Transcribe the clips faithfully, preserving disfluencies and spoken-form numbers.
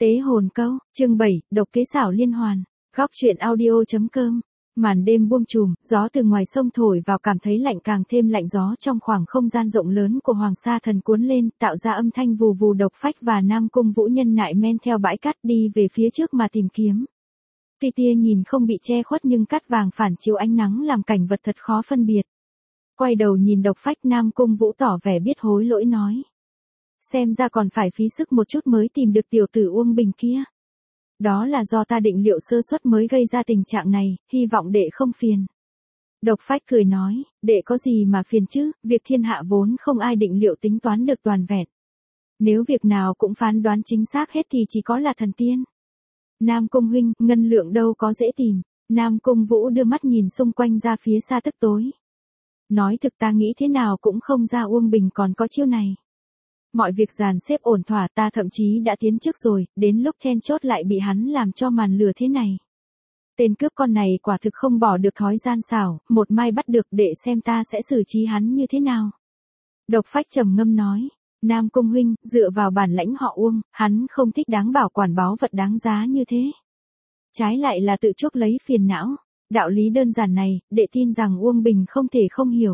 Tế hồn câu, chương bảy, độc kế xảo liên hoàn. Góc truyện audio.com. Màn đêm buông trùm, gió từ ngoài sông thổi vào cảm thấy lạnh càng thêm lạnh, gió trong khoảng không gian rộng lớn của Hoàng Sa Thần cuốn lên, tạo ra âm thanh vù vù. Độc Phách và Nam Cung Vũ nhân nại men theo bãi cát đi về phía trước mà tìm kiếm. Tuy tia nhìn không bị che khuất nhưng cát vàng phản chiếu ánh nắng làm cảnh vật thật khó phân biệt. Quay đầu nhìn Độc Phách, Nam Cung Vũ tỏ vẻ biết hối lỗi nói. Xem ra còn phải phí sức một chút mới tìm được tiểu tử Uông Bình kia. Đó là do ta định liệu sơ suất mới gây ra tình trạng này, hy vọng đệ không phiền. Độc Phách cười nói, đệ có gì mà phiền chứ, việc thiên hạ vốn không ai định liệu tính toán được toàn vẹn. Nếu việc nào cũng phán đoán chính xác hết thì chỉ có là thần tiên. Nam Cung huynh, ngân lượng đâu có dễ tìm. Nam Cung Vũ đưa mắt nhìn xung quanh ra phía xa tức tối. Nói thực ta nghĩ thế nào cũng không ra Uông Bình còn có chiêu này. Mọi việc dàn xếp ổn thỏa, ta thậm chí đã tiến trước rồi, đến lúc then chốt lại bị hắn làm cho màn lừa thế này. Tên cướp con này quả thực không bỏ được thói gian xảo, một mai bắt được, để xem ta sẽ xử trí hắn như thế nào. Độc Phách trầm ngâm nói, Nam Cung huynh, dựa vào bản lãnh họ Uông, hắn không thích đáng bảo quản báu vật đáng giá như thế. Trái lại là tự chuốc lấy phiền não, đạo lý đơn giản này, đệ tin rằng Uông Bình không thể không hiểu.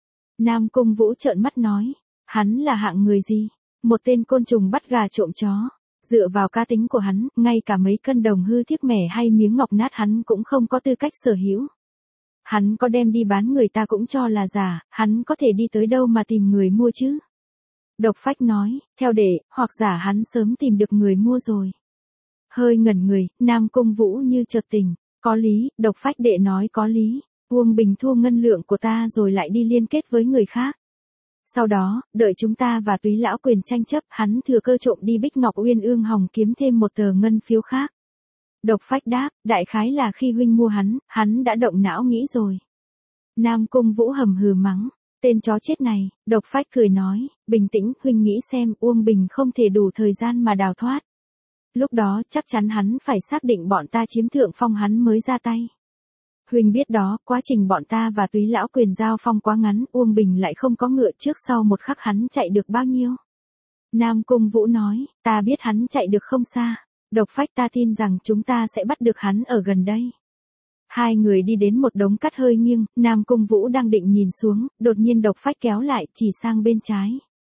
Nam Cung Vũ trợn mắt nói. Hắn là hạng người gì? Một tên côn trùng bắt gà trộm chó. Dựa vào cá tính của hắn, ngay cả mấy cân đồng hư thiếc mẻ hay miếng ngọc nát hắn cũng không có tư cách sở hữu. Hắn có đem đi bán người ta cũng cho là giả, hắn có thể đi tới đâu mà tìm người mua chứ? Độc Phách nói, theo đệ, hoặc giả hắn sớm tìm được người mua rồi. Hơi ngẩn người, Nam Cung Vũ như chợt tỉnh, có lý, Độc Phách đệ nói có lý. Uông Bình thu ngân lượng của ta rồi lại đi liên kết với người khác. Sau đó, đợi chúng ta và Túy Lão Quyền tranh chấp, hắn thừa cơ trộm đi Bích Ngọc Uyên Ương Hồng kiếm thêm một tờ ngân phiếu khác. Độc Phách đáp, đại khái là khi huynh mua hắn, hắn đã động não nghĩ rồi. Nam Cung Vũ hầm hừ mắng, tên chó chết này. Độc Phách cười nói, bình tĩnh, huynh nghĩ xem, Uông Bình không thể đủ thời gian mà đào thoát. Lúc đó chắc chắn hắn phải xác định bọn ta chiếm thượng phong hắn mới ra tay. Huynh biết đó, quá trình bọn ta và Túy Lão Quyền giao phong quá ngắn, Uông Bình lại không có ngựa, trước sau một khắc hắn chạy được bao nhiêu. Nam Cung Vũ nói, ta biết hắn chạy được không xa. Độc Phách ta tin rằng chúng ta sẽ bắt được hắn ở gần đây. Hai người đi đến một đống cát hơi nghiêng, Nam Cung Vũ đang định nhìn xuống, đột nhiên Độc Phách kéo lại, chỉ sang bên trái.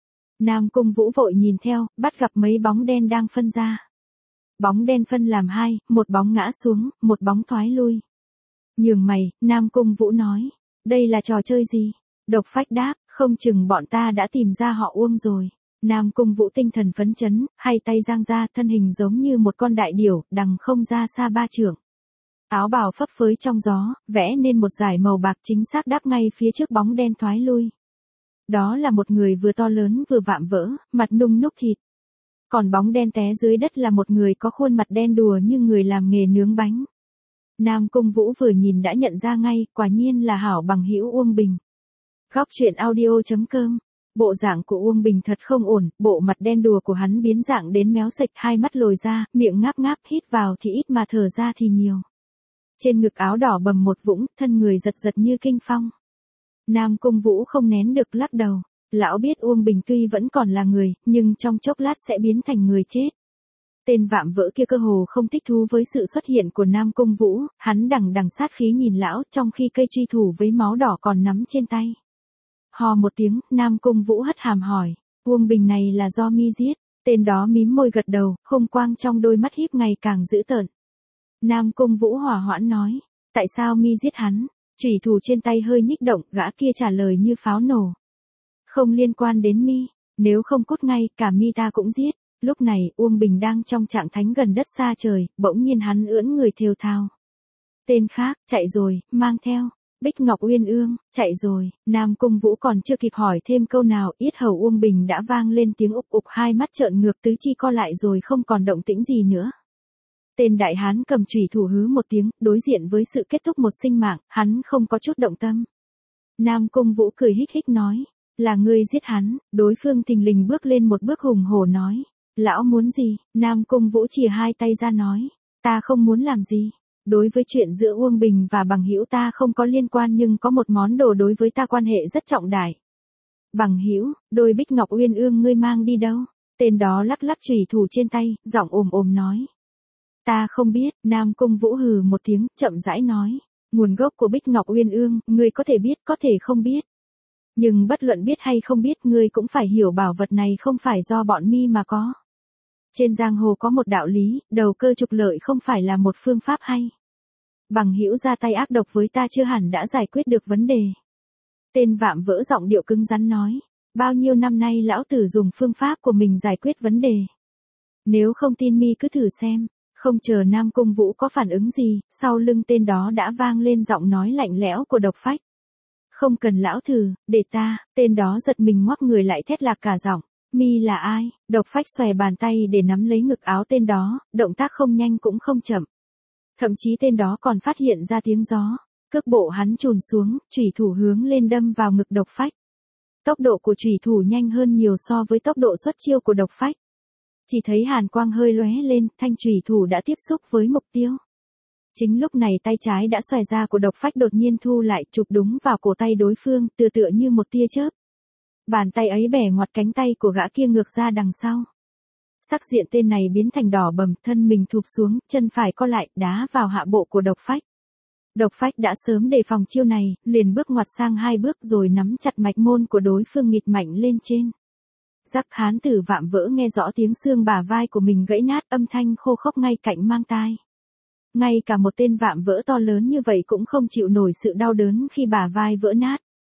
Nam Cung Vũ vội nhìn theo, bắt gặp mấy bóng đen đang phân ra. Bóng đen phân làm hai, một bóng ngã xuống, một bóng thoái lui. Nhường mày, Nam Cung Vũ nói, đây là trò chơi gì? Độc Phách đáp, không chừng bọn ta đã tìm ra họ Uông rồi. Nam Cung Vũ tinh thần phấn chấn, hai tay giang ra, thân hình giống như một con đại điểu, đằng không ra xa ba trượng. Áo bào phấp phới trong gió, vẽ nên một dải màu bạc chính xác đáp ngay phía trước bóng đen thoái lui. Đó là một người vừa to lớn vừa vạm vỡ, mặt nung núc thịt. Còn bóng đen té dưới đất là một người có khuôn mặt đen đùa như người làm nghề nướng bánh. Nam Cung Vũ vừa nhìn đã nhận ra ngay, quả nhiên là hảo bằng hữu Uông Bình. Góc truyện audio.com. Bộ dạng của Uông Bình thật không ổn, bộ mặt đen đùa của hắn biến dạng đến méo sệch, hai mắt lồi ra, miệng ngáp ngáp, hít vào thì ít mà thở ra thì nhiều. Trên ngực áo đỏ bầm một vũng, thân người giật giật như kinh phong. Nam Cung Vũ không nén được lắc đầu, lão biết Uông Bình tuy vẫn còn là người, nhưng trong chốc lát sẽ biến thành người chết. Tên vạm vỡ kia cơ hồ không thích thú với sự xuất hiện của Nam Cung Vũ, hắn đằng đằng sát khí nhìn lão, trong khi cây truy thủ với máu đỏ còn nắm trên tay. Hò một tiếng, Nam Cung Vũ hất hàm hỏi, Uông Bình này là do mi giết? Tên đó mím môi gật đầu, hung quang trong đôi mắt híp ngày càng dữ tợn. Nam Cung Vũ hỏa hoãn nói, tại sao mi giết hắn? Chủy thủ trên tay hơi nhích động, gã kia trả lời như pháo nổ. Không liên quan đến mi, nếu không cút ngay, cả mi ta cũng giết. Lúc này, Uông Bình đang trong trạng thánh gần đất xa trời, bỗng nhiên hắn ưỡn người thều thào. Tên khác, chạy rồi, mang theo. Bích Ngọc Uyên Ương, chạy rồi. Nam Cung Vũ còn chưa kịp hỏi thêm câu nào, yết hầu Uông Bình đã vang lên tiếng ục ục, hai mắt trợn ngược, tứ chi co lại rồi không còn động tĩnh gì nữa. Tên đại hán cầm chủy thủ hứ một tiếng, đối diện với sự kết thúc một sinh mạng, hắn không có chút động tâm. Nam Cung Vũ cười hích hích nói, là ngươi giết hắn. Đối phương thình lình bước lên một bước hùng hổ nói. Lão muốn gì? Nam Cung Vũ chìa hai tay ra nói, ta không muốn làm gì. Đối với chuyện giữa Uông Bình và bằng hữu ta không có liên quan, nhưng có một món đồ đối với ta quan hệ rất trọng đại. Bằng hữu, đôi Bích Ngọc Uyên Ương ngươi mang đi đâu? Tên đó lắc lắc chùy thủ trên tay, giọng ồm ồm nói. Ta không biết, Nam Cung Vũ hừ một tiếng, chậm rãi nói. Nguồn gốc của Bích Ngọc Uyên Ương, ngươi có thể biết, có thể không biết. Nhưng bất luận biết hay không biết, ngươi cũng phải hiểu bảo vật này không phải do bọn mi mà có. Trên giang hồ có một đạo lý, đầu cơ trục lợi không phải là một phương pháp hay. Bằng hữu ra tay ác độc với ta chưa hẳn đã giải quyết được vấn đề. Tên Vạm Vỡ giọng điệu cứng rắn nói. Bao nhiêu năm nay lão tử dùng phương pháp của mình giải quyết vấn đề. Nếu không tin mi cứ thử xem. Không chờ Nam Cung Vũ có phản ứng gì, sau lưng tên đó đã vang lên giọng nói lạnh lẽo của Độc Phách. Không cần lão thử, để ta, tên đó giật mình ngoắc người lại thét lạc cả giọng. Mi là ai? Độc Phách xòe bàn tay để nắm lấy ngực áo tên đó, động tác không nhanh cũng không chậm. Thậm chí tên đó còn phát hiện ra tiếng gió. Cước bộ hắn chùn xuống, chủy thủ hướng lên đâm vào ngực Độc Phách. Tốc độ của chủy thủ nhanh hơn nhiều so với tốc độ xuất chiêu của Độc Phách. Chỉ thấy hàn quang hơi lóe lên, thanh chủy thủ đã tiếp xúc với mục tiêu. Chính lúc này tay trái đã xòe ra của Độc Phách đột nhiên thu lại, chụp đúng vào cổ tay đối phương, tựa tựa như một tia chớp. Bàn tay ấy bẻ ngoặt cánh tay của gã kia ngược ra đằng sau. Sắc diện tên này biến thành đỏ bầm, thân mình thụp xuống, chân phải co lại, đá vào hạ bộ của Độc Phách. Độc Phách đã sớm đề phòng chiêu này, liền bước ngoặt sang hai bước rồi nắm chặt mạch môn của đối phương nghịch mạnh lên trên. Rắc hán tử Vạm Vỡ nghe rõ tiếng xương bả vai của mình gãy nát, âm thanh khô khốc ngay cạnh mang tai. Ngay cả một tên Vạm Vỡ to lớn như vậy cũng không chịu nổi sự đau đớn khi bả vai vỡ nát.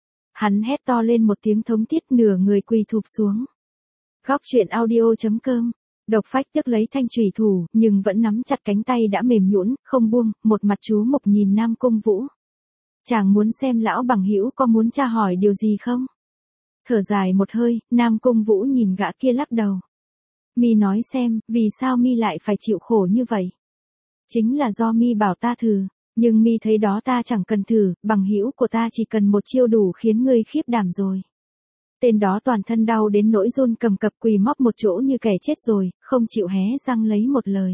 Hắn hét to lên một tiếng thống thiết, nửa người quỳ thụp xuống. Góc truyện audio chấm com. Độc Phách tức lấy thanh chủy thủ, nhưng vẫn nắm chặt cánh tay đã mềm nhũn, không buông, một mặt chú mục nhìn Nam Cung Vũ. Chàng muốn xem lão bằng hữu có muốn tra hỏi điều gì không? Thở dài một hơi, Nam Cung Vũ nhìn gã kia lắc đầu. Mi nói xem, vì sao mi lại phải chịu khổ như vậy? Chính là do mi bảo ta thử, nhưng mi thấy đó ta chẳng cần thử, bằng hữu của ta chỉ cần một chiêu đủ khiến ngươi khiếp đảm rồi. Tên đó toàn thân đau đến nỗi run cầm cập, quỳ móc một chỗ như kẻ chết rồi, không chịu hé răng lấy một lời.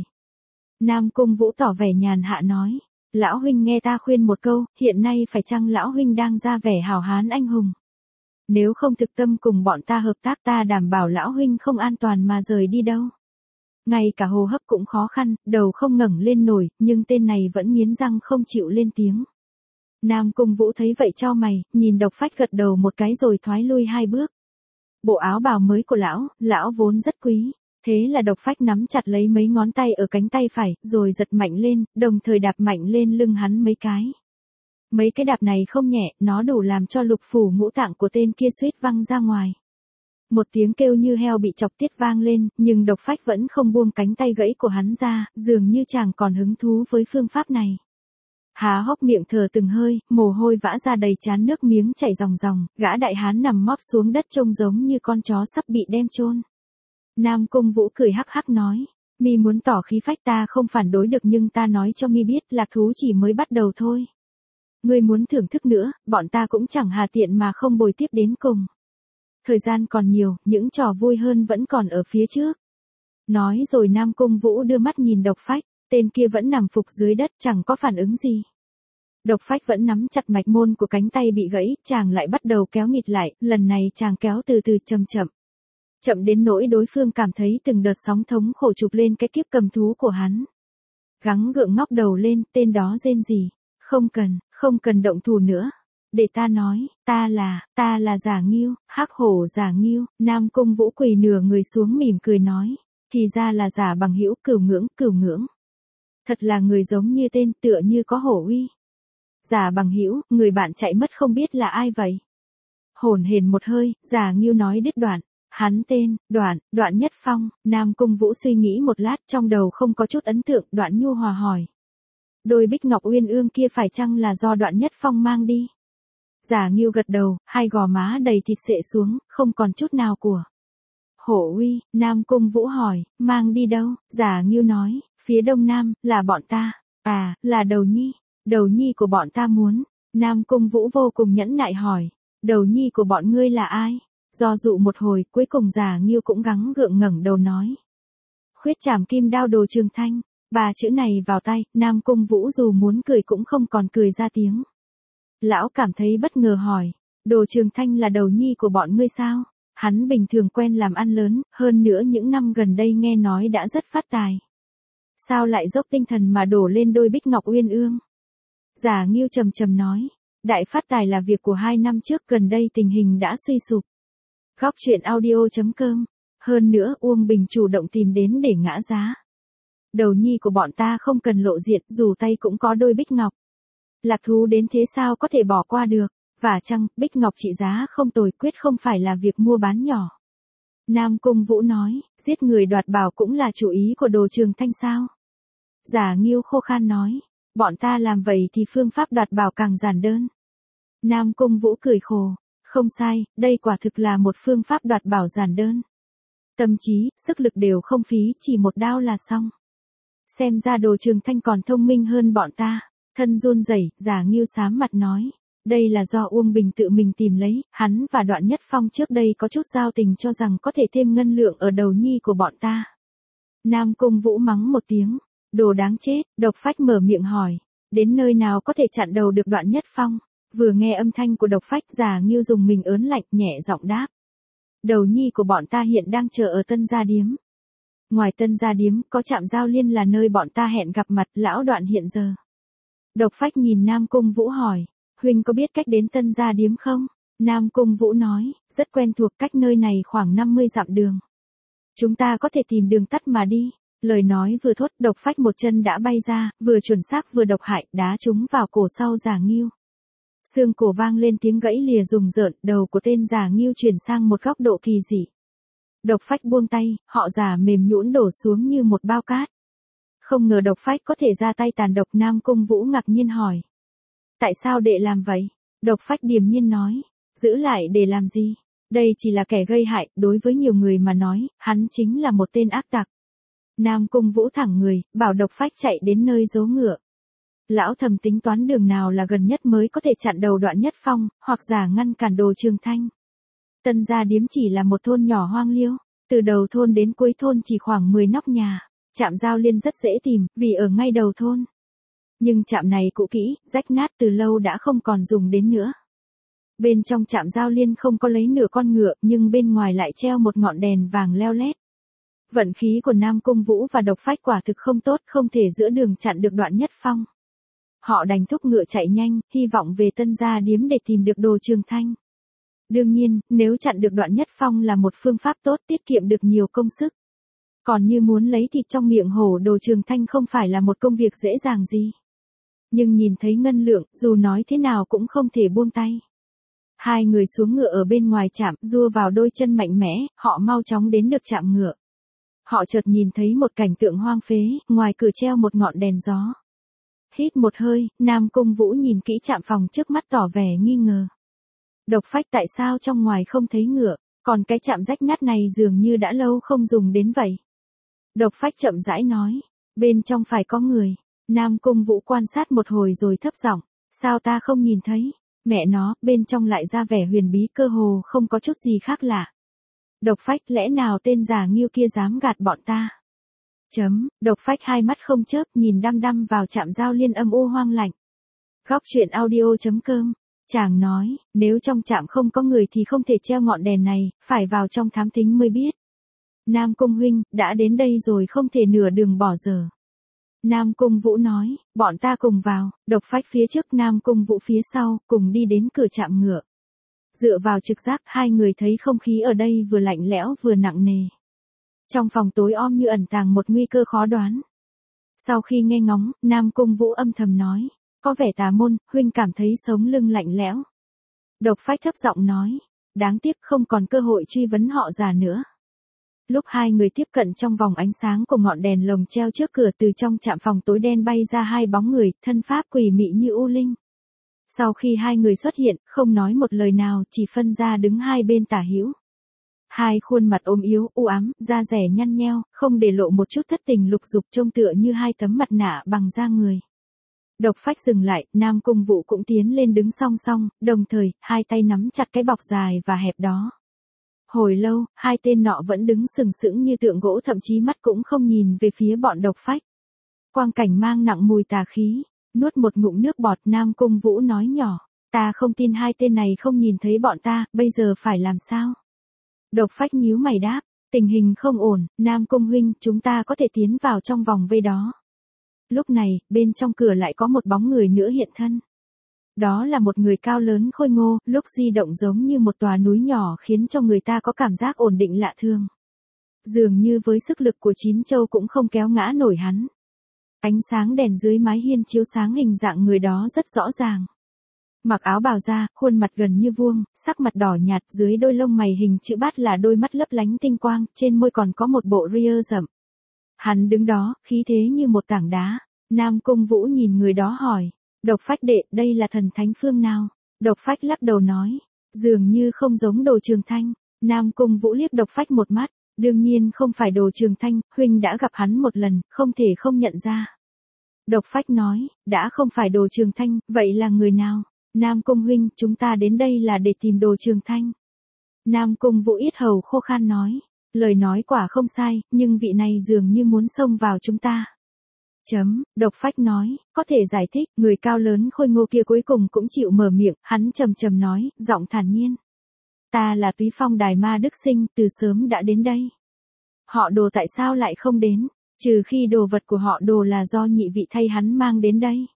Nam Cung Vũ tỏ vẻ nhàn hạ nói, lão huynh nghe ta khuyên một câu, hiện nay phải chăng lão huynh đang ra vẻ hào hán anh hùng? Nếu không thực tâm cùng bọn ta hợp tác, ta đảm bảo lão huynh không an toàn mà rời đi đâu. Ngay cả hô hấp cũng khó khăn, đầu không ngẩng lên nổi, nhưng tên này vẫn nghiến răng không chịu lên tiếng. Nam Cung Vũ thấy vậy chau mày, nhìn Độc Phách gật đầu một cái rồi thoái lui hai bước. Bộ áo bào mới của lão, lão vốn rất quý. Thế là Độc Phách nắm chặt lấy mấy ngón tay ở cánh tay phải, rồi giật mạnh lên, đồng thời đạp mạnh lên lưng hắn mấy cái. Mấy cái đạp này không nhẹ, nó đủ làm cho lục phủ ngũ tạng của tên kia suýt văng ra ngoài. Một tiếng kêu như heo bị chọc tiết vang lên, nhưng Độc Phách vẫn không buông cánh tay gãy của hắn ra, dường như chàng còn hứng thú với phương pháp này. Há hốc miệng thở từng hơi, mồ hôi vã ra đầy trán, nước miếng chảy ròng ròng, gã đại hán nằm móp xuống đất trông giống như con chó sắp bị đem chôn. Nam Cung Vũ cười hắc hắc nói, mi muốn tỏ khí phách ta không phản đối được, nhưng ta nói cho mi biết, lạc thú chỉ mới bắt đầu thôi. Ngươi muốn thưởng thức nữa, bọn ta cũng chẳng hà tiện mà không bồi tiếp đến cùng. Thời gian còn nhiều, những trò vui hơn vẫn còn ở phía trước. Nói rồi Nam Cung Vũ đưa mắt nhìn Độc Phách, tên kia vẫn nằm phục dưới đất, chẳng có phản ứng gì. Độc Phách vẫn nắm chặt mạch môn của cánh tay bị gãy, chàng lại bắt đầu kéo nghịt lại, lần này chàng kéo từ từ chậm chậm. Chậm đến nỗi đối phương cảm thấy từng đợt sóng thống khổ chụp lên cái kiếp cầm thú của hắn. Gắng gượng ngóc đầu lên, tên đó rên rỉ, không cần, không cần động thủ nữa. Để ta nói, ta là, ta là Giả Nghiêu, hắc hổ Giả Nghiêu. Nam Cung Vũ quỳ nửa người xuống mỉm cười nói, thì ra là giả bằng hữu, cửu ngưỡng, cửu ngưỡng. Thật là người giống như tên, tựa như có hổ uy. Giả bằng hữu, người bạn chạy mất không biết là ai vậy? Hổn hển một hơi, Giả Nghiêu nói đứt đoạn. Hắn tên, Đoạn, Đoạn Nhất Phong. Nam Cung Vũ suy nghĩ một lát, trong đầu không có chút ấn tượng, Đoạn nhu hòa hỏi. Đôi Bích Ngọc Uyên Ương kia phải chăng là do Đoạn Nhất Phong mang đi? Giả Nghiêu gật đầu, hai gò má đầy thịt xệ xuống, không còn chút nào của hổ uy. Nam Cung Vũ hỏi, mang đi đâu? Giả Nghiêu nói, phía đông nam, là bọn ta. À, là Đầu Nhi. Đầu Nhi của bọn ta muốn. Nam Cung Vũ vô cùng nhẫn nại hỏi, Đầu Nhi của bọn ngươi là ai? Do dụ một hồi, cuối cùng Giả Nghiêu cũng gắng gượng ngẩng đầu nói. Khuyết Trảm Kim Đao Đồ Trường Thanh. Ba chữ này vào tay, Nam Cung Vũ dù muốn cười cũng không còn cười ra tiếng. Lão cảm thấy bất ngờ hỏi, Đồ Trường Thanh là đầu nhi của bọn ngươi sao? Hắn bình thường quen làm ăn lớn, hơn nữa những năm gần đây nghe nói đã rất phát tài. Sao lại dốc tinh thần mà đổ lên đôi bích ngọc uyên ương? Giả Nghiêu trầm trầm nói, đại phát tài là việc của hai năm trước, gần đây tình hình đã suy sụp. Góc truyện audio chấm com. Hơn nữa Uông Bình chủ động tìm đến để ngã giá. Đầu nhi của bọn ta không cần lộ diện, dù tay cũng có đôi bích ngọc. Lạc thú đến thế sao có thể bỏ qua được, và chăng, bích ngọc trị giá không tồi, quyết không phải là việc mua bán nhỏ. Nam Cung Vũ nói, giết người đoạt bảo cũng là chủ ý của Đồ Trường Thanh sao? Giả Nghiêu khô khan nói, bọn ta làm vậy thì phương pháp đoạt bảo càng giản đơn. Nam Cung Vũ cười khổ, không sai, đây quả thực là một phương pháp đoạt bảo giản đơn. Tâm trí, sức lực đều không phí, chỉ một đao là xong. Xem ra Đồ Trường Thanh còn thông minh hơn bọn ta. Thân run rẩy, Giả Nghiêu sám mặt nói, đây là do Uông Bình tự mình tìm lấy, hắn và Đoạn Nhất Phong trước đây có chút giao tình cho rằng có thể thêm ngân lượng ở đầu nhi của bọn ta. Nam Cung Vũ mắng một tiếng, đồ đáng chết. Độc Phách mở miệng hỏi, đến nơi nào có thể chặn đầu được Đoạn Nhất Phong? Vừa nghe âm thanh của Độc Phách, Giả Nghiêu dùng mình ớn lạnh, nhẹ giọng đáp, đầu nhi của bọn ta hiện đang chờ ở Tân Gia Điếm. Ngoài Tân Gia Điếm, có trạm giao liên là nơi bọn ta hẹn gặp mặt lão Đoạn hiện giờ. Độc Phách nhìn Nam Cung Vũ hỏi, huynh có biết cách đến Tân Gia Điếm không? Nam Cung Vũ nói, rất quen thuộc, cách nơi này khoảng năm mươi dặm đường. Chúng ta có thể tìm đường tắt mà đi. Lời nói vừa thốt, Độc Phách một chân đã bay ra, vừa chuẩn xác vừa độc hại, đá trúng vào cổ sau Giả Nghiêu. Xương cổ vang lên tiếng gãy lìa rùng rợn, đầu của tên Giả Nghiêu chuyển sang một góc độ kỳ dị. Độc Phách buông tay, họ Giả mềm nhũn đổ xuống như một bao cát. Không ngờ Độc Phách có thể ra tay tàn độc. Nam Cung Vũ ngạc nhiên hỏi, tại sao đệ làm vậy? Độc Phách điềm nhiên nói, giữ lại để làm gì? Đây chỉ là kẻ gây hại, đối với nhiều người mà nói, hắn chính là một tên ác tặc. Nam Cung Vũ thẳng người, bảo Độc Phách chạy đến nơi giấu ngựa. Lão thầm tính toán đường nào là gần nhất mới có thể chặn đầu Đoạn Nhất Phong, hoặc giả ngăn cản Đồ Trường Thanh. Tân Gia Điếm chỉ là một thôn nhỏ hoang liêu, từ đầu thôn đến cuối thôn chỉ khoảng mười nóc nhà, trạm giao liên rất dễ tìm, vì ở ngay đầu thôn. Nhưng trạm này cũ kỹ, rách nát từ lâu đã không còn dùng đến nữa. Bên trong trạm giao liên không có lấy nửa con ngựa, nhưng bên ngoài lại treo một ngọn đèn vàng leo lét. Vận khí của Nam Cung Vũ và Độc Phách quả thực không tốt, không thể giữa đường chặn được Đoạn Nhất Phong. Họ đành thúc ngựa chạy nhanh, hy vọng về Tân Gia Điếm để tìm được Đồ Trường Thanh. Đương nhiên, nếu chặn được Đoạn Nhất Phong là một phương pháp tốt, tiết kiệm được nhiều công sức. Còn như muốn lấy thịt trong miệng hổ Đồ Trường Thanh không phải là một công việc dễ dàng gì. Nhưng nhìn thấy ngân lượng, dù nói thế nào cũng không thể buông tay. Hai người xuống ngựa ở bên ngoài trạm, giua vào đôi chân mạnh mẽ, họ mau chóng đến được trạm ngựa. Họ chợt nhìn thấy một cảnh tượng hoang phế, ngoài cửa treo một ngọn đèn gió. Hít một hơi, Nam Cung Vũ nhìn kỹ trạm phòng trước mắt tỏ vẻ nghi ngờ. Độc Phách, tại sao trong ngoài không thấy ngựa, còn cái trạm rách nát này dường như đã lâu không dùng đến vậy? Độc Phách chậm rãi nói, bên trong phải có người. Nam Cung Vũ quan sát một hồi rồi thấp giọng, sao ta không nhìn thấy? Mẹ nó, bên trong lại ra vẻ huyền bí, cơ hồ không có chút gì khác lạ. Độc Phách, lẽ nào tên Giả Nghiêu kia dám gạt bọn ta? Chấm, Độc Phách hai mắt không chớp, nhìn đăm đăm vào trạm giao liên âm u hoang lạnh. Góc truyện audio chấm com. Chàng nói, nếu trong trạm không có người thì không thể treo ngọn đèn này, phải vào trong thám thính mới biết. Nam Cung huynh, đã đến đây rồi, không thể nửa đường bỏ dở. Nam Cung Vũ nói, bọn ta cùng vào. Độc Phách phía trước, Nam Cung Vũ phía sau, cùng đi đến cửa trạm ngựa. Dựa vào trực giác, hai người thấy không khí ở đây vừa lạnh lẽo vừa nặng nề. Trong phòng tối om như ẩn tàng một nguy cơ khó đoán. Sau khi nghe ngóng, Nam Cung Vũ âm thầm nói, có vẻ tà môn, huynh cảm thấy sống lưng lạnh lẽo. Độc Phách thấp giọng nói, đáng tiếc không còn cơ hội truy vấn họ Giả nữa. Lúc hai người tiếp cận trong vòng ánh sáng của ngọn đèn lồng treo trước cửa, từ trong trạm phòng tối đen bay ra hai bóng người, thân pháp quỷ mị như u linh. Sau khi hai người xuất hiện, không nói một lời nào, chỉ phân ra đứng hai bên tả hữu. Hai khuôn mặt ốm yếu, u ám, da rẻ nhăn nheo, không để lộ một chút thất tình lục dục, trông tựa như hai tấm mặt nạ bằng da người. Độc Phách dừng lại, Nam Cung Vũ cũng tiến lên đứng song song, đồng thời, hai tay nắm chặt cái bọc dài và hẹp đó. Hồi lâu, hai tên nọ vẫn đứng sừng sững như tượng gỗ, thậm chí mắt cũng không nhìn về phía bọn Độc Phách. Quang cảnh mang nặng mùi tà khí, nuốt một ngụm nước bọt, Nam Cung Vũ nói nhỏ, ta không tin hai tên này không nhìn thấy bọn ta, bây giờ phải làm sao? Độc Phách nhíu mày đáp, tình hình không ổn, Nam Cung huynh, chúng ta có thể tiến vào trong vòng vây đó. Lúc này, bên trong cửa lại có một bóng người nữa hiện thân. Đó là một người cao lớn khôi ngô, lúc di động giống như một tòa núi nhỏ khiến cho người ta có cảm giác ổn định lạ thường. Dường như với sức lực của chín châu cũng không kéo ngã nổi hắn. Ánh sáng đèn dưới mái hiên chiếu sáng hình dạng người đó rất rõ ràng. Mặc áo bào da, khuôn mặt gần như vuông, sắc mặt đỏ nhạt, dưới đôi lông mày hình chữ bát là đôi mắt lấp lánh tinh quang, trên môi còn có một bộ ria rậm. Hắn đứng đó, khí thế như một tảng đá. Nam Cung Vũ nhìn người đó hỏi, Độc Phách đệ, đây là thần thánh phương nào? Độc Phách lắc đầu nói, dường như không giống Đồ Trường Thanh. Nam Cung Vũ liếc Độc Phách một mắt, đương nhiên không phải Đồ Trường Thanh, huynh đã gặp hắn một lần, không thể không nhận ra. Độc Phách nói, đã không phải Đồ Trường Thanh, vậy là người nào? Nam Cung huynh, chúng ta đến đây là để tìm Đồ Trường Thanh. Nam Cung Vũ yết hầu khô khan nói, lời nói quả không sai, nhưng vị này dường như muốn xông vào chúng ta. Chấm, Độc Phách nói, có thể giải thích, người cao lớn khôi ngô kia cuối cùng cũng chịu mở miệng, hắn trầm trầm nói, giọng thản nhiên. Ta là Túy Phong Đài Ma Đức Sinh, từ sớm đã đến đây. Họ Đồ tại sao lại không đến, trừ khi đồ vật của họ Đồ là do nhị vị thay hắn mang đến đây.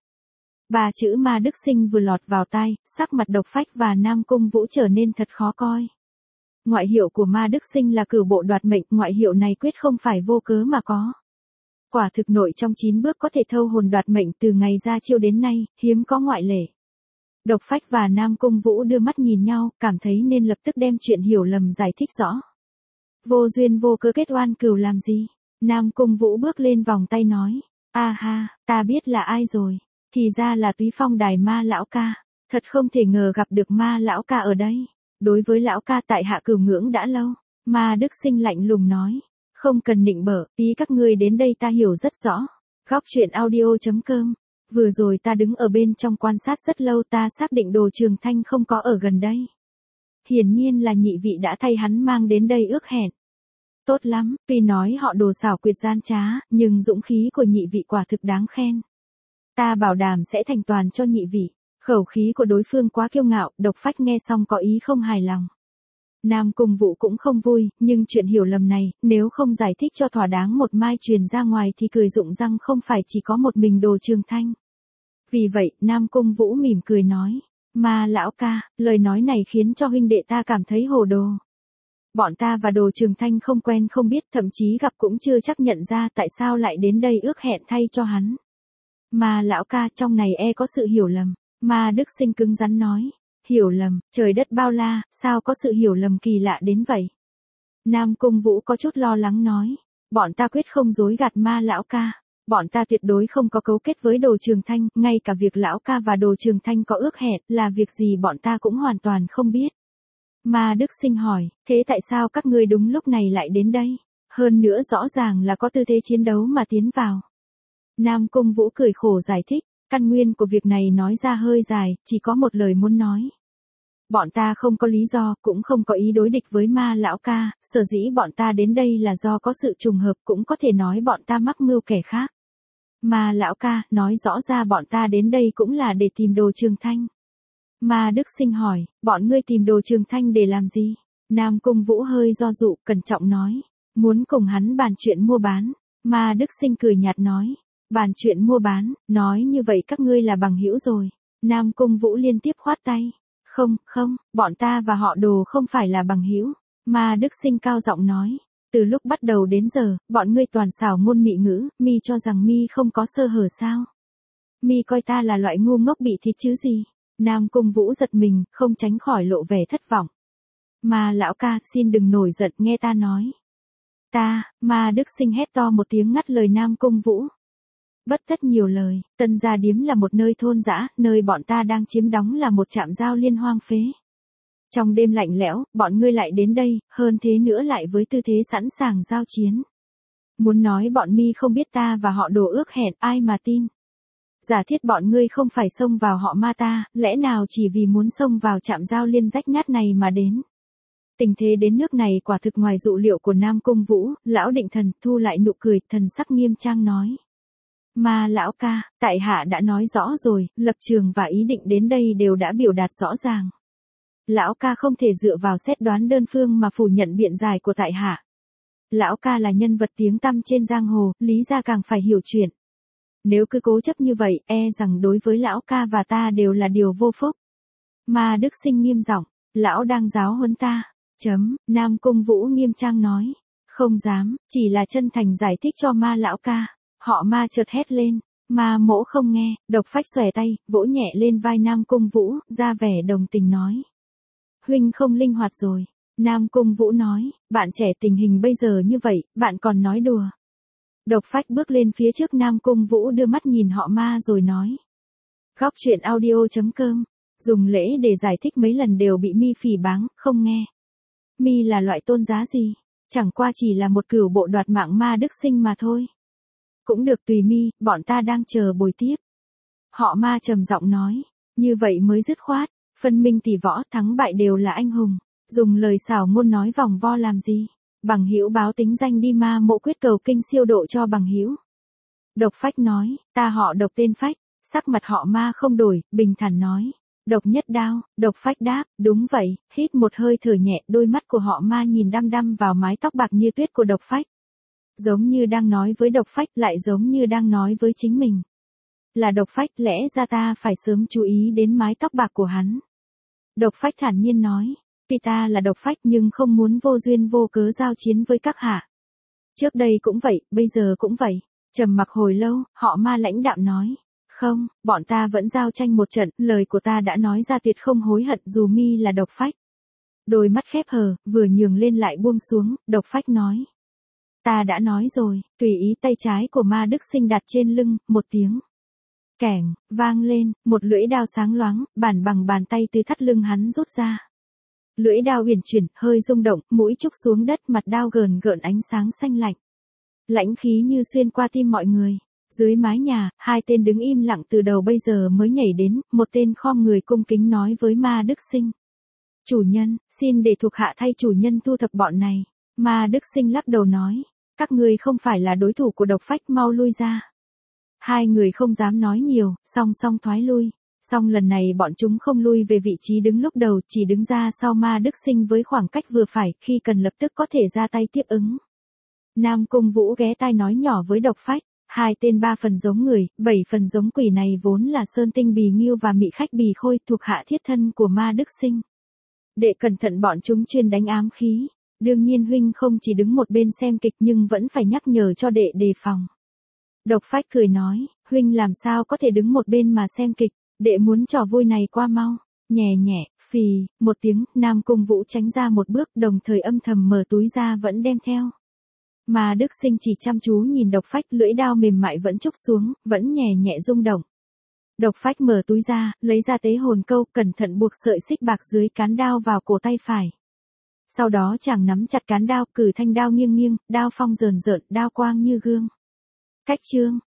Ba chữ Ma Đức Sinh vừa lọt vào tai, sắc mặt Độc Phách và Nam Cung Vũ trở nên thật khó coi. Ngoại hiệu của Ma Đức Sinh là cửu bộ đoạt mệnh, ngoại hiệu này quyết không phải vô cớ mà có. Quả thực nội trong chín bước có thể thâu hồn đoạt mệnh từ ngày ra chiêu đến nay, hiếm có ngoại lệ. Độc Phách và Nam Cung Vũ đưa mắt nhìn nhau, cảm thấy nên lập tức đem chuyện hiểu lầm giải thích rõ. Vô duyên vô cớ kết oan cừu làm gì? Nam Cung Vũ bước lên vòng tay nói, a ha, ta biết là ai rồi. Thì ra là Túy Phong Đài Ma lão ca, thật không thể ngờ gặp được Ma lão ca ở đây. Đối với lão ca tại hạ cửu ngưỡng đã lâu. Ma Đức Sinh lạnh lùng nói, không cần nịnh bợ, ý các ngươi đến đây ta hiểu rất rõ. Góc truyện audio chấm com. Vừa rồi ta đứng ở bên trong quan sát rất lâu, ta xác định Đồ Trường Thanh không có ở gần đây. Hiển nhiên là nhị vị đã thay hắn mang đến đây ước hẹn. Tốt lắm, tuy nói họ Đồ xảo quyệt gian trá, nhưng dũng khí của nhị vị quả thực đáng khen. Ta bảo đảm sẽ thành toàn cho nhị vị. Khẩu khí của đối phương quá kiêu ngạo, Độc Phách nghe xong có ý không hài lòng. Nam Cung Vũ cũng không vui, nhưng chuyện hiểu lầm này, nếu không giải thích cho thỏa đáng một mai truyền ra ngoài thì cười rụng răng không phải chỉ có một mình Đồ Trường Thanh. Vì vậy, Nam Cung Vũ mỉm cười nói, Ma lão ca, lời nói này khiến cho huynh đệ ta cảm thấy hồ đồ. Bọn ta và Đồ Trường Thanh không quen không biết, thậm chí gặp cũng chưa chắc nhận ra tại sao lại đến đây ước hẹn thay cho hắn. Ma lão ca, trong này e có sự hiểu lầm. Ma Đức Sinh cứng rắn nói, hiểu lầm, trời đất bao la, sao có sự hiểu lầm kỳ lạ đến vậy? Nam Cung Vũ có chút lo lắng nói, bọn ta quyết không dối gạt Ma lão ca, bọn ta tuyệt đối không có cấu kết với Đồ Trường Thanh, ngay cả việc lão ca và Đồ Trường Thanh có ước hẹn là việc gì bọn ta cũng hoàn toàn không biết. Ma Đức Sinh hỏi, thế tại sao các ngươi đúng lúc này lại đến đây? Hơn nữa rõ ràng là có tư thế chiến đấu mà tiến vào. Nam Cung Vũ cười khổ giải thích, căn nguyên của việc này nói ra hơi dài, chỉ có một lời muốn nói. Bọn ta không có lý do, cũng không có ý đối địch với Ma lão ca, sở dĩ bọn ta đến đây là do có sự trùng hợp, cũng có thể nói bọn ta mắc mưu kẻ khác. Ma lão ca, nói rõ ra bọn ta đến đây cũng là để tìm Đồ Trường Thanh. Ma Đức Sinh hỏi, bọn ngươi tìm Đồ Trường Thanh để làm gì? Nam Cung Vũ hơi do dự, cẩn trọng nói, muốn cùng hắn bàn chuyện mua bán. Ma Đức Sinh cười nhạt nói, bàn chuyện mua bán, nói như vậy các ngươi là bằng hữu rồi. Nam Cung Vũ liên tiếp khoát tay, không, không, bọn ta và họ Đồ không phải là bằng hữu. Ma Đức Sinh cao giọng nói, từ lúc bắt đầu đến giờ, bọn ngươi toàn xảo ngôn mị ngữ, mi cho rằng mi không có sơ hở sao? Mi coi ta là loại ngu ngốc bị thịt chứ gì? Nam Cung Vũ giật mình, không tránh khỏi lộ vẻ thất vọng. Ma lão ca, xin đừng nổi giận, nghe ta nói. Ta, Ma Đức Sinh hét to một tiếng ngắt lời Nam Cung Vũ. Bất tất nhiều lời, Tân Gia Điếm là một nơi thôn dã, nơi bọn ta đang chiếm đóng là một trạm giao liên hoang phế. Trong đêm lạnh lẽo, bọn ngươi lại đến đây, hơn thế nữa lại với tư thế sẵn sàng giao chiến. Muốn nói bọn mi không biết ta và họ Đồ ước hẹn, ai mà tin. Giả thiết bọn ngươi không phải xông vào họ Ma ta, lẽ nào chỉ vì muốn xông vào trạm giao liên rách nát này mà đến. Tình thế đến nước này quả thực ngoài dụ liệu của Nam Cung Vũ, lão định thần thu lại nụ cười, thần sắc nghiêm trang nói. Ma lão ca, tại hạ đã nói rõ rồi, lập trường và ý định đến đây đều đã biểu đạt rõ ràng. Lão ca không thể dựa vào xét đoán đơn phương mà phủ nhận biện giải của tại hạ. Lão ca là nhân vật tiếng tăm trên giang hồ, lý ra càng phải hiểu chuyện. Nếu cứ cố chấp như vậy, e rằng đối với lão ca và ta đều là điều vô phúc. Ma Đức Sinh nghiêm giọng, lão đang giáo huấn ta. Chấm, Nam Cung Vũ nghiêm trang nói. Không dám, chỉ là chân thành giải thích cho ma lão ca. Họ ma chợt hét lên. Ma Mỗ không nghe, Độc Phách xòe tay, vỗ nhẹ lên vai Nam Cung Vũ, ra vẻ đồng tình nói. Huynh không linh hoạt rồi. Nam Cung Vũ nói, bạn trẻ tình hình bây giờ như vậy, bạn còn nói đùa. Độc Phách bước lên phía trước Nam Cung Vũ đưa mắt nhìn họ ma rồi nói. Góc truyện audio.com, dùng lễ để giải thích mấy lần đều bị mi phỉ báng, không nghe. Mi là loại tôn giá gì? Chẳng qua chỉ là một cửu bộ đoạt mạng Ma Đức Sinh mà thôi. Cũng được tùy mi, bọn ta đang chờ bồi tiếp. Họ ma trầm giọng nói, như vậy mới dứt khoát, phân minh tỷ võ thắng bại đều là anh hùng, dùng lời xảo ngôn nói vòng vo làm gì, Bằng Hữu báo tính danh đi Ma Mộ quyết cầu kinh siêu độ cho Bằng Hữu. Độc Phách nói, ta họ Độc tên Phách, sắc mặt họ ma không đổi, bình thản nói, Độc nhất đao. Độc Phách đáp, đúng vậy, hít một hơi thở nhẹ, đôi mắt của họ ma nhìn đăm đăm vào mái tóc bạc như tuyết của Độc Phách. Giống như đang nói với Độc Phách, lại giống như đang nói với chính mình. Là Độc Phách, lẽ ra ta phải sớm chú ý đến mái tóc bạc của hắn. Độc Phách thản nhiên nói, tuy ta là Độc Phách nhưng không muốn vô duyên vô cớ giao chiến với các hạ. Trước đây cũng vậy, bây giờ cũng vậy. Trầm mặc hồi lâu, họ ma lãnh đạm nói, không, bọn ta vẫn giao tranh một trận, lời của ta đã nói ra tuyệt không hối hận dù mi là Độc Phách. Đôi mắt khép hờ, vừa nhường lên lại buông xuống, Độc Phách nói. Ta đã nói rồi, tùy ý tay trái của Ma Đức Sinh đặt trên lưng, một tiếng. Kẻng, vang lên, một lưỡi đao sáng loáng, bản bằng bàn tay từ thắt lưng hắn rút ra. Lưỡi đao uyển chuyển, hơi rung động, mũi trúc xuống đất, mặt đao gờn gợn ánh sáng xanh lạnh. Lãnh khí như xuyên qua tim mọi người. Dưới mái nhà, hai tên đứng im lặng từ đầu bây giờ mới nhảy đến, một tên khom người cung kính nói với Ma Đức Sinh. Chủ nhân, xin để thuộc hạ thay chủ nhân thu thập bọn này. Ma Đức Sinh lắc đầu nói, các ngươi không phải là đối thủ của Độc Phách, mau lui ra. Hai người không dám nói nhiều, song song thoái lui. Song lần này bọn chúng không lui về vị trí đứng lúc đầu, chỉ đứng ra sau Ma Đức Sinh với khoảng cách vừa phải, khi cần lập tức có thể ra tay tiếp ứng. Nam Cung Vũ ghé tai nói nhỏ với Độc Phách, hai tên ba phần giống người, bảy phần giống quỷ này vốn là Sơn Tinh Bì Nghiêu và Mị Khách Bì Khôi, thuộc hạ thiết thân của Ma Đức Sinh. Đệ cẩn thận, bọn chúng chuyên đánh ám khí. Đương nhiên huynh không chỉ đứng một bên xem kịch nhưng vẫn phải nhắc nhở cho đệ đề phòng. Độc Phách cười nói, huynh làm sao có thể đứng một bên mà xem kịch, đệ muốn trò vui này qua mau. Nhẹ nhẹ, phì, một tiếng, Nam Cung Vũ tránh ra một bước, đồng thời âm thầm mở túi ra vẫn đem theo. Mà Đức Sinh chỉ chăm chú nhìn Độc Phách, lưỡi đao mềm mại vẫn trúc xuống, vẫn nhẹ nhẹ rung động. Độc Phách mở túi ra, lấy ra tế hồn câu, cẩn thận buộc sợi xích bạc dưới cán đao vào cổ tay phải. Sau đó chàng nắm chặt cán đao, cử thanh đao nghiêng nghiêng, đao phong rờn rợn, đao quang như gương. Cách chương,